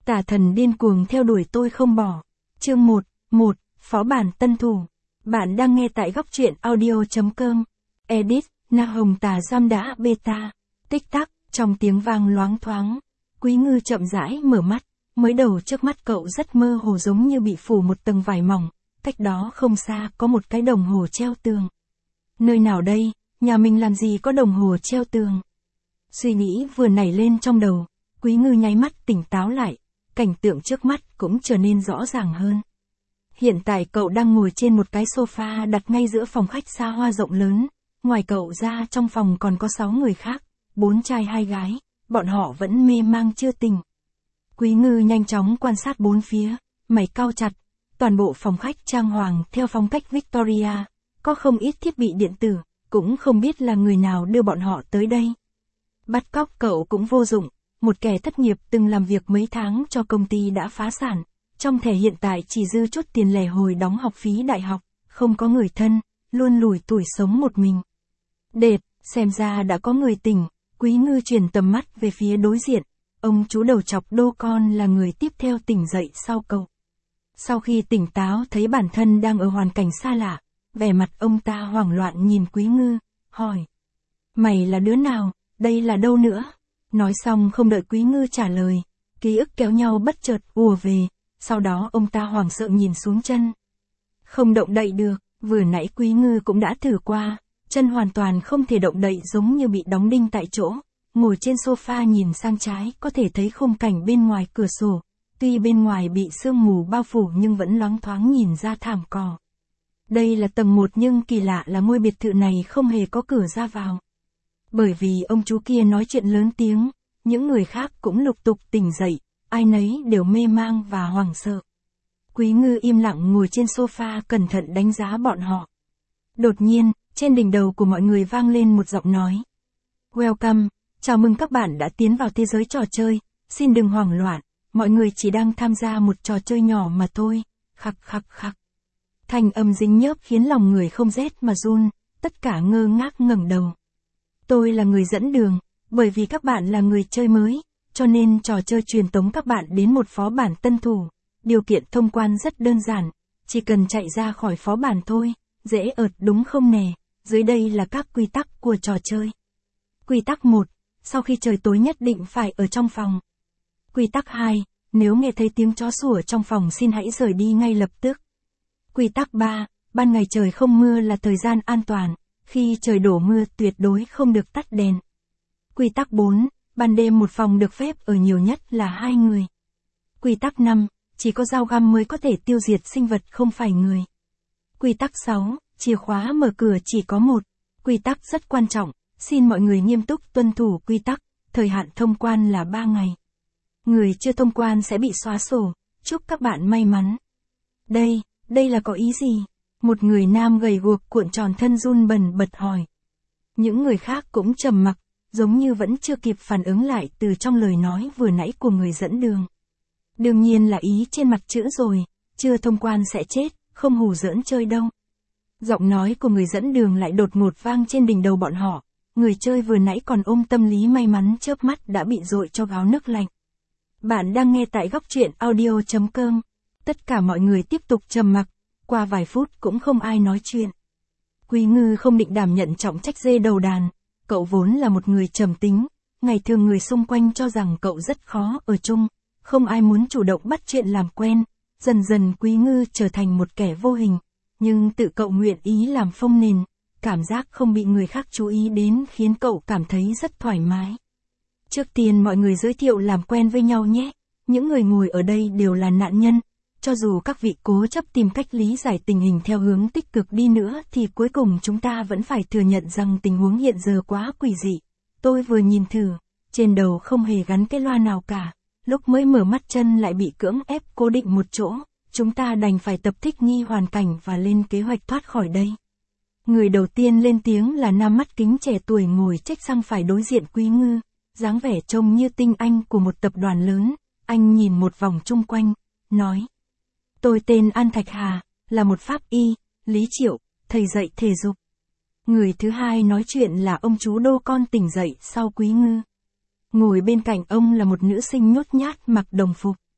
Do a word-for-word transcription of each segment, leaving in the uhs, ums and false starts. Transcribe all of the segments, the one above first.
Tà thần điên cuồng theo đuổi tôi không bỏ. Chương một, một, Phó bản tân thủ. Bạn đang nghe tại góc truyện audio chấm com. Edit, Na Hồng Tà giam đã beta. Tích tắc, trong tiếng vang loáng thoáng. Quý Ngư chậm rãi mở mắt. Mới đầu trước mắt cậu rất mơ hồ giống như bị phủ một tầng vải mỏng. Cách đó không xa có một cái đồng hồ treo tường. Nơi nào đây, nhà mình làm gì có đồng hồ treo tường? Suy nghĩ vừa nảy lên trong đầu. Quý Ngư nháy mắt tỉnh táo lại. Cảnh tượng trước mắt cũng trở nên rõ ràng hơn. Hiện tại cậu đang ngồi trên một cái sofa đặt ngay giữa phòng khách xa hoa rộng lớn. Ngoài cậu ra trong phòng còn có sáu người khác, bốn trai hai gái, bọn họ vẫn mê mang chưa tỉnh. Quý Ngư nhanh chóng quan sát bốn phía, mày cau chặt. Toàn bộ phòng khách trang hoàng theo phong cách Victoria, có không ít thiết bị điện tử, cũng không biết là người nào đưa bọn họ tới đây. Bắt cóc cậu cũng vô dụng, một kẻ thất nghiệp từng làm việc mấy tháng cho công ty đã phá sản, trong thẻ hiện tại chỉ dư chút tiền lẻ hồi đóng học phí đại học, không có người thân, luôn lủi thủi sống một mình. Đệt, xem ra đã có người tỉnh, Quý Ngư chuyển tầm mắt về phía đối diện, ông chú đầu chọc đô con là người tiếp theo tỉnh dậy sau cậu. Sau khi tỉnh táo thấy bản thân đang ở hoàn cảnh xa lạ, vẻ mặt ông ta hoảng loạn nhìn Quý Ngư, hỏi. Mày là đứa nào, đây là đâu nữa? Nói xong không đợi Quý Ngư trả lời, ký ức kéo nhau bất chợt ùa về, sau đó ông ta hoảng sợ nhìn xuống chân. Không động đậy được, vừa nãy Quý Ngư cũng đã thử qua, chân hoàn toàn không thể động đậy giống như bị đóng đinh tại chỗ, ngồi trên sofa nhìn sang trái có thể thấy khung cảnh bên ngoài cửa sổ. Tuy bên ngoài bị sương mù bao phủ nhưng vẫn loáng thoáng nhìn ra thảm cỏ. Đây là tầng một nhưng kỳ lạ là ngôi biệt thự này không hề có cửa ra vào. Bởi vì ông chú kia nói chuyện lớn tiếng, những người khác cũng lục tục tỉnh dậy, ai nấy đều mê mang và hoảng sợ. Quý Ngư im lặng ngồi trên sofa cẩn thận đánh giá bọn họ. Đột nhiên, trên đỉnh đầu của mọi người vang lên một giọng nói. Welcome, chào mừng các bạn đã tiến vào thế giới trò chơi, xin đừng hoảng loạn. Mọi người chỉ đang tham gia một trò chơi nhỏ mà thôi, khắc khắc khắc. Thanh âm dính nhớp khiến lòng người không rét mà run, tất cả ngơ ngác ngẩng đầu. Tôi là người dẫn đường, bởi vì các bạn là người chơi mới, cho nên trò chơi truyền tống các bạn đến một phó bản tân thủ. Điều kiện thông quan rất đơn giản, chỉ cần chạy ra khỏi phó bản thôi, dễ ợt đúng không nè, dưới đây là các quy tắc của trò chơi. Quy tắc một, sau khi trời tối nhất định phải ở trong phòng. Quy tắc hai, nếu nghe thấy tiếng chó sủa trong phòng xin hãy rời đi ngay lập tức. Quy tắc ba, ban ngày trời không mưa là thời gian an toàn, khi trời đổ mưa tuyệt đối không được tắt đèn. Quy tắc bốn, ban đêm một phòng được phép ở nhiều nhất là hai người. Quy tắc năm, chỉ có dao găm mới có thể tiêu diệt sinh vật không phải người. Quy tắc sáu, chìa khóa mở cửa chỉ có một. Quy tắc rất quan trọng, xin mọi người nghiêm túc tuân thủ quy tắc, thời hạn thông quan là ba ngày. Người chưa thông quan sẽ bị xóa sổ, chúc các bạn may mắn. Đây, đây là có ý gì? Một người nam gầy guộc cuộn tròn thân run bần bật hỏi. Những người khác cũng trầm mặc, giống như vẫn chưa kịp phản ứng lại từ trong lời nói vừa nãy của người dẫn đường. Đương nhiên là ý trên mặt chữ rồi, chưa thông quan sẽ chết, không hù giỡn chơi đâu. Giọng nói của người dẫn đường lại đột ngột vang trên đỉnh đầu bọn họ, người chơi vừa nãy còn ôm tâm lý may mắn chớp mắt đã bị dội cho gáo nước lạnh. Bạn đang nghe tại góc truyện audio chấm com. Tất cả mọi người tiếp tục trầm mặc, qua vài phút cũng không ai nói chuyện. Quý Ngư không định đảm nhận trọng trách dê đầu đàn, cậu vốn là một người trầm tính, ngày thường người xung quanh cho rằng cậu rất khó ở chung, không ai muốn chủ động bắt chuyện làm quen, dần dần Quý Ngư trở thành một kẻ vô hình, nhưng tự cậu nguyện ý làm phông nền, cảm giác không bị người khác chú ý đến khiến cậu cảm thấy rất thoải mái. Trước tiên mọi người giới thiệu làm quen với nhau nhé, những người ngồi ở đây đều là nạn nhân, cho dù các vị cố chấp tìm cách lý giải tình hình theo hướng tích cực đi nữa thì cuối cùng chúng ta vẫn phải thừa nhận rằng tình huống hiện giờ quá quỷ dị. Tôi vừa nhìn thử, trên đầu không hề gắn cái loa nào cả, lúc mới mở mắt chân lại bị cưỡng ép cố định một chỗ, chúng ta đành phải tập thích nghi hoàn cảnh và lên kế hoạch thoát khỏi đây. Người đầu tiên lên tiếng là nam mắt kính trẻ tuổi ngồi chếch sang phải đối diện Quý Ngư. Dáng vẻ trông như tinh anh của một tập đoàn lớn, anh nhìn một vòng chung quanh, nói. Tôi tên An Thạch Hà, là một pháp y, Lý Triệu, thầy dạy thể dục. Người thứ hai nói chuyện là ông chú đô con tỉnh dậy sau Quý Ngư. Ngồi bên cạnh ông là một nữ sinh nhút nhát mặc đồng phục.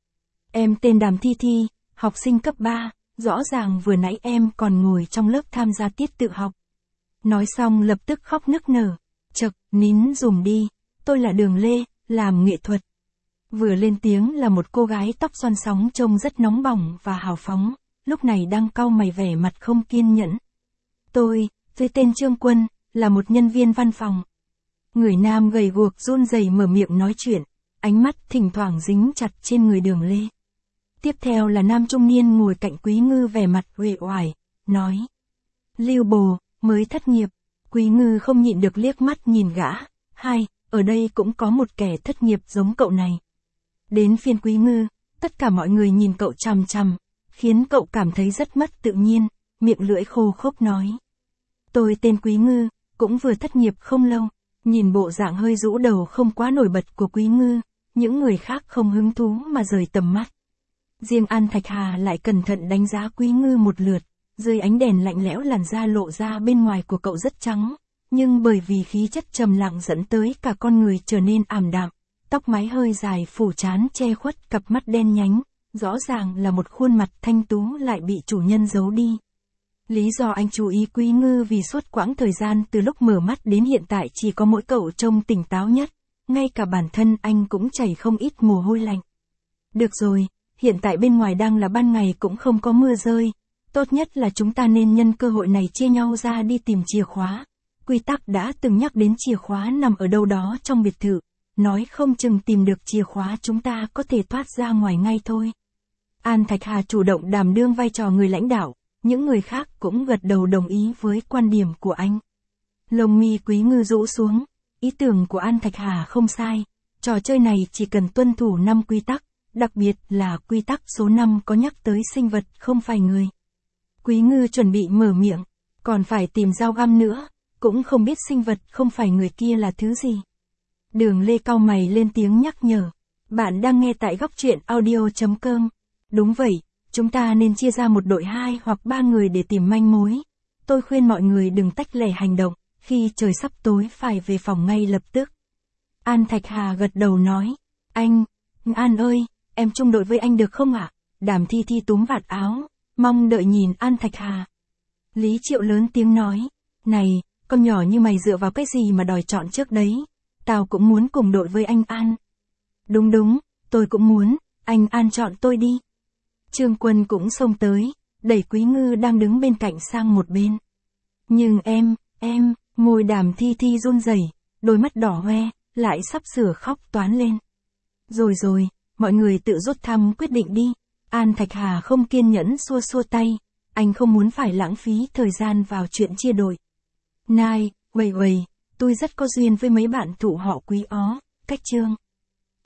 Em tên Đàm Thi Thi, học sinh cấp ba, rõ ràng vừa nãy em còn ngồi trong lớp tham gia tiết tự học. Nói xong lập tức khóc nức nở. Chậc, nín dùm đi, tôi là Đường Lê, làm nghệ thuật. Vừa lên tiếng là một cô gái tóc xoăn sóng trông rất nóng bỏng và hào phóng, lúc này đang cau mày vẻ mặt không kiên nhẫn. Tôi, tôi tên Trương Quân, là một nhân viên văn phòng. Người nam gầy guộc run rẩy mở miệng nói chuyện, ánh mắt thỉnh thoảng dính chặt trên người Đường Lê. Tiếp theo là nam trung niên ngồi cạnh Quý Ngư vẻ mặt uể oải, nói. Lưu bồ, mới thất nghiệp. Quý Ngư không nhịn được liếc mắt nhìn gã. Hai, ở đây cũng có một kẻ thất nghiệp giống cậu này. Đến phiên Quý Ngư, tất cả mọi người nhìn cậu chằm chằm, khiến cậu cảm thấy rất mất tự nhiên, miệng lưỡi khô khốc nói. Tôi tên Quý Ngư, cũng vừa thất nghiệp không lâu. Nhìn bộ dạng hơi rũ đầu không quá nổi bật của Quý Ngư, những người khác không hứng thú mà rời tầm mắt. Riêng An Thạch Hà lại cẩn thận đánh giá Quý Ngư một lượt, dưới ánh đèn lạnh lẽo làn da lộ ra bên ngoài của cậu rất trắng, nhưng bởi vì khí chất trầm lặng dẫn tới cả con người trở nên ảm đạm, tóc mái hơi dài phủ trán che khuất cặp mắt đen nhánh, rõ ràng là một khuôn mặt thanh tú lại bị chủ nhân giấu đi. Lý do anh chú ý Quý Ngư vì suốt quãng thời gian từ lúc mở mắt đến hiện tại chỉ có mỗi cậu trông tỉnh táo nhất, ngay cả bản thân anh cũng chảy không ít mồ hôi lạnh. Được rồi, hiện tại bên ngoài đang là ban ngày cũng không có mưa rơi, tốt nhất là chúng ta nên nhân cơ hội này chia nhau ra đi tìm chìa khóa. Quy tắc đã từng nhắc đến chìa khóa nằm ở đâu đó trong biệt thự, nói không chừng tìm được chìa khóa chúng ta có thể thoát ra ngoài ngay thôi. An Thạch Hà chủ động đảm đương vai trò người lãnh đạo, những người khác cũng gật đầu đồng ý với quan điểm của anh. Lông mi Quý Ngư rũ xuống, ý tưởng của An Thạch Hà không sai, trò chơi này chỉ cần tuân thủ năm quy tắc, đặc biệt là quy tắc số năm có nhắc tới sinh vật không phải người. Quý Ngư chuẩn bị mở miệng, còn phải tìm dao găm nữa, cũng không biết sinh vật không phải người kia là thứ gì. Đường Lê cau mày lên tiếng nhắc nhở, bạn đang nghe tại góc truyện audio chấm com. Đúng vậy, chúng ta nên chia ra một đội hai hoặc ba người để tìm manh mối. Tôi khuyên mọi người đừng tách lẻ hành động, khi trời sắp tối phải về phòng ngay lập tức. An Thạch Hà gật đầu nói, anh, An ơi, em chung đội với anh được không ạ? Đàm Thi Thi túm vạt áo, mong đợi nhìn An Thạch Hà. Lý Triệu lớn tiếng nói, này, con nhỏ như mày dựa vào cái gì mà đòi chọn trước đấy? Tao cũng muốn cùng đội với anh An. Đúng đúng, tôi cũng muốn, anh An chọn tôi đi. Trương Quân cũng xông tới, đẩy Quý Ngư đang đứng bên cạnh sang một bên. Nhưng em, em, môi Đàm Thi Thi run rẩy, đôi mắt đỏ hoe, lại sắp sửa khóc toán lên. Rồi rồi, mọi người tự rút thăm quyết định đi. An Thạch Hà không kiên nhẫn xua xua tay, anh không muốn phải lãng phí thời gian vào chuyện chia đội. Này, uầy uầy, tôi rất có duyên với mấy bạn thủ họ Quý ó, cách Trương.